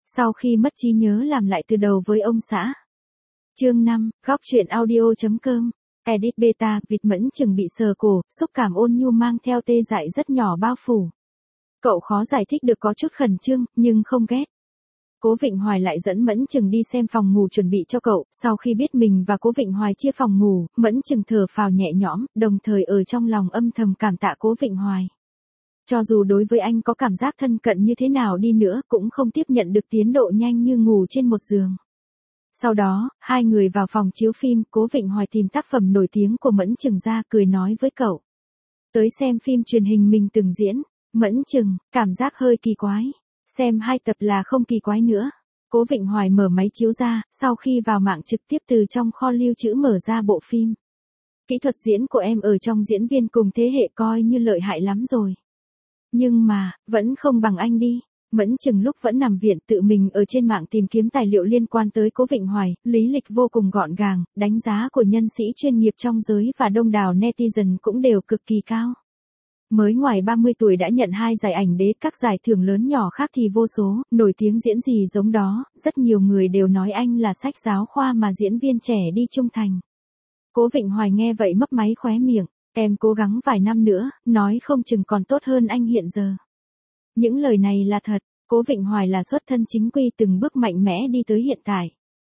Sau khi mất trí nhớ làm lại từ đầu với ông xã. Chương 5, góc truyện audio.com. Edit beta, vịt Mẫn Chừng bị sờ cổ, xúc cảm ôn nhu mang theo tê dại rất nhỏ bao phủ. Cậu khó giải thích được, có chút khẩn trương, nhưng không ghét. Cố Vịnh Hoài lại dẫn Mẫn Chừng đi xem phòng ngủ chuẩn bị cho cậu, sau khi biết mình và Cố Vịnh Hoài chia phòng ngủ, Mẫn Chừng thở phào nhẹ nhõm, đồng thời ở trong lòng âm thầm cảm tạ Cố Vịnh Hoài. Cho dù đối với anh có cảm giác thân cận như thế nào đi nữa cũng không tiếp nhận được tiến độ nhanh như ngủ trên một giường. Sau đó, hai người vào phòng chiếu phim, Cố Vịnh Hoài tìm tác phẩm nổi tiếng của Mẫn Chừng ra, cười nói với cậu. Tới xem phim truyền hình mình từng diễn. Mẫn Chừng, cảm giác hơi kỳ quái. Xem 2 tập là không kỳ quái nữa. Cố Vịnh Hoài mở máy chiếu ra, sau khi vào mạng trực tiếp từ trong kho lưu trữ mở ra bộ phim. Kỹ thuật diễn của em ở trong diễn viên cùng thế hệ coi như lợi hại lắm rồi. Nhưng mà, vẫn không bằng anh đi. Mẫn Chừng lúc vẫn nằm viện tự mình ở trên mạng tìm kiếm tài liệu liên quan tới Cố Vịnh Hoài, lý lịch vô cùng gọn gàng, đánh giá của nhân sĩ chuyên nghiệp trong giới và đông đảo netizen cũng đều cực kỳ cao. Mới ngoài 30 tuổi đã nhận 2 giải ảnh đế, các giải thưởng lớn nhỏ khác thì vô số, nổi tiếng diễn gì giống đó, rất nhiều người đều nói anh là sách giáo khoa mà diễn viên trẻ đi trung thành. Cố Vịnh Hoài nghe vậy mấp máy khóe miệng, em cố gắng vài năm nữa, nói không chừng còn tốt hơn anh hiện giờ. Những lời này là thật, Cố Vịnh Hoài là xuất thân chính quy từng bước mạnh mẽ đi tới hiện tại.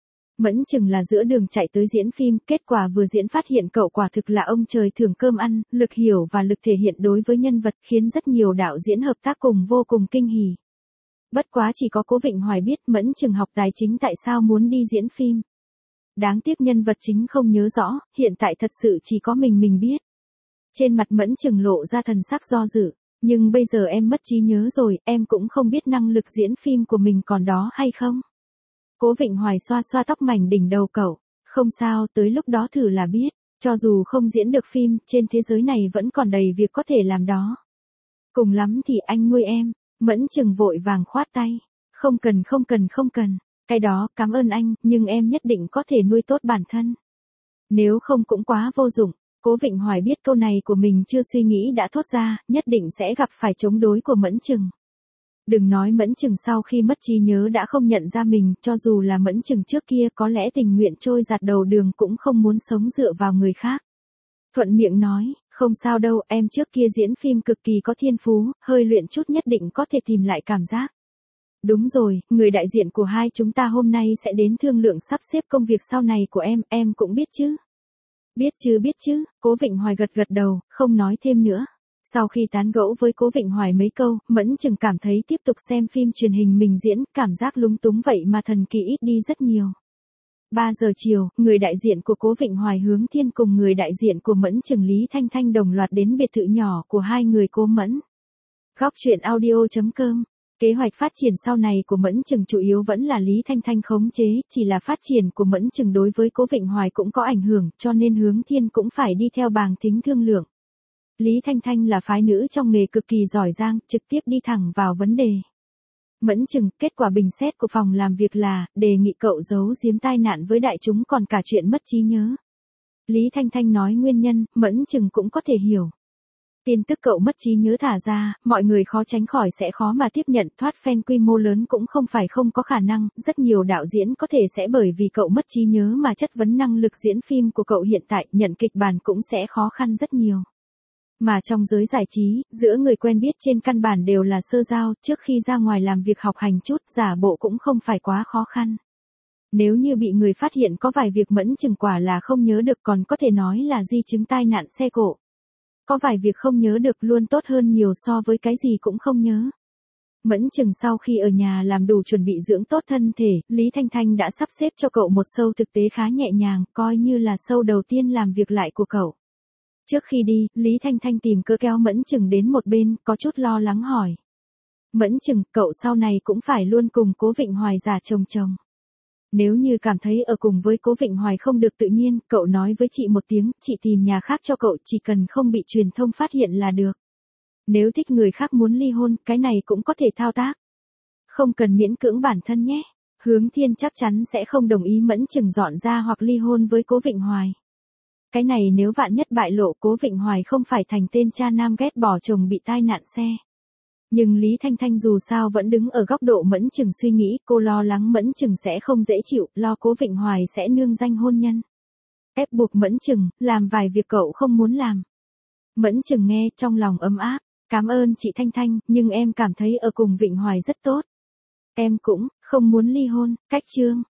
Mẫn Chừng là giữa đường chạy tới diễn phim, kết quả vừa diễn phát hiện cậu quả thực là ông trời thưởng cơm ăn, lực hiểu và lực thể hiện đối với nhân vật khiến rất nhiều đạo diễn hợp tác cùng vô cùng kinh hỉ. Bất quá chỉ có Cố Vịnh Hoài biết Mẫn Chừng học tài chính tại sao muốn đi diễn phim. Đáng tiếc nhân vật chính không nhớ rõ, hiện tại thật sự chỉ có mình biết. Trên mặt Mẫn Chừng lộ ra thần sắc do dự. Nhưng bây giờ em mất trí nhớ rồi, em cũng không biết năng lực diễn phim của mình còn đó hay không. Cố Vịnh Hoài xoa xoa tóc mảnh đỉnh đầu cậu. Không sao, tới lúc đó thử là biết. Cho dù không diễn được phim, trên thế giới này vẫn còn đầy việc có thể làm đó. Cùng lắm thì anh nuôi em. Mẫn Chừng vội vàng khoát tay. Không cần. Cái đó, cảm ơn anh, nhưng em nhất định có thể nuôi tốt bản thân. Nếu không cũng quá vô dụng. Cố Vịnh Hoài biết câu này của mình chưa suy nghĩ đã thốt ra, nhất định sẽ gặp phải chống đối của Mẫn Chừng. Đừng nói Mẫn Chừng sau khi mất trí nhớ đã không nhận ra mình, cho dù là Mẫn Chừng trước kia có lẽ tình nguyện trôi giạt đầu đường cũng không muốn sống dựa vào người khác. Thuận miệng nói, không sao đâu, em trước kia diễn phim cực kỳ có thiên phú, hơi luyện chút nhất định có thể tìm lại cảm giác. Đúng rồi, người đại diện của hai chúng ta hôm nay sẽ đến thương lượng sắp xếp công việc sau này của em cũng biết chứ. Biết chứ, Cố Vịnh Hoài gật đầu, không nói thêm nữa. Sau khi tán gẫu với Cố Vịnh Hoài mấy câu, Mẫn Chừng cảm thấy tiếp tục xem phim truyền hình mình diễn, cảm giác lúng túng vậy mà thần kỳ ít đi rất nhiều. 3 giờ chiều, người đại diện của Cố Vịnh Hoài Hướng Thiên cùng người đại diện của Mẫn Chừng Lý Thanh Thanh đồng loạt đến biệt thự nhỏ của hai người Cố Mẫn. Góc truyện audio.com. Kế hoạch phát triển sau này của Mẫn Chừng chủ yếu vẫn là Lý Thanh Thanh khống chế, chỉ là phát triển của Mẫn Chừng đối với Cố Vịnh Hoài cũng có ảnh hưởng, cho nên Hướng Thiên cũng phải đi theo bàng tính thương lượng. Lý Thanh Thanh là phái nữ trong nghề cực kỳ giỏi giang, trực tiếp đi thẳng vào vấn đề. Mẫn Chừng, kết quả bình xét của phòng làm việc là, đề nghị cậu giấu giếm tai nạn với đại chúng còn cả chuyện mất trí nhớ. Lý Thanh Thanh nói nguyên nhân, Mẫn Chừng cũng có thể hiểu. Tin tức cậu mất trí nhớ thả ra, mọi người khó tránh khỏi sẽ khó mà tiếp nhận, thoát fan quy mô lớn cũng không phải không có khả năng, rất nhiều đạo diễn có thể sẽ bởi vì cậu mất trí nhớ mà chất vấn năng lực diễn phim của cậu hiện tại, nhận kịch bản cũng sẽ khó khăn rất nhiều. Mà trong giới giải trí, giữa người quen biết trên căn bản đều là sơ giao, trước khi ra ngoài làm việc học hành chút, giả bộ cũng không phải quá khó khăn. Nếu như bị người phát hiện có vài việc Mẫn Chừng quả là không nhớ được còn có thể nói là di chứng tai nạn xe cộ. Có vài việc không nhớ được luôn tốt hơn nhiều so với cái gì cũng không nhớ. Mẫn Chừng sau khi ở nhà làm đủ chuẩn bị dưỡng tốt thân thể, Lý Thanh Thanh đã sắp xếp cho cậu một show thực tế khá nhẹ nhàng, coi như là show đầu tiên làm việc lại của cậu. Trước khi đi, Lý Thanh Thanh tìm cớ kéo Mẫn Chừng đến một bên, có chút lo lắng hỏi. Mẫn Chừng, cậu sau này cũng phải luôn cùng Cố Vịnh Hoài giả chồng. Nếu như cảm thấy ở cùng với Cố Vịnh Hoài không được tự nhiên, cậu nói với chị một tiếng, chị tìm nhà khác cho cậu, chỉ cần không bị truyền thông phát hiện là được. Nếu thích người khác muốn ly hôn, cái này cũng có thể thao tác. Không cần miễn cưỡng bản thân nhé. Hướng Thiên chắc chắn sẽ không đồng ý Mẫn Chừng dọn ra hoặc ly hôn với Cố Vịnh Hoài. Cái này nếu vạn nhất bại lộ, Cố Vịnh Hoài không phải thành tên cha nam ghét bỏ chồng bị tai nạn xe. Nhưng Lý Thanh Thanh dù sao vẫn đứng ở góc độ Mẫn Chừng suy nghĩ, cô lo lắng Mẫn Chừng sẽ không dễ chịu, lo Cố Vịnh Hoài sẽ nương danh hôn nhân. Ép buộc Mẫn Chừng, làm vài việc cậu không muốn làm. Mẫn Chừng nghe, trong lòng ấm áp. Cảm ơn chị Thanh Thanh, nhưng em cảm thấy ở cùng Vịnh Hoài rất tốt. Em cũng không muốn ly hôn. Cách chương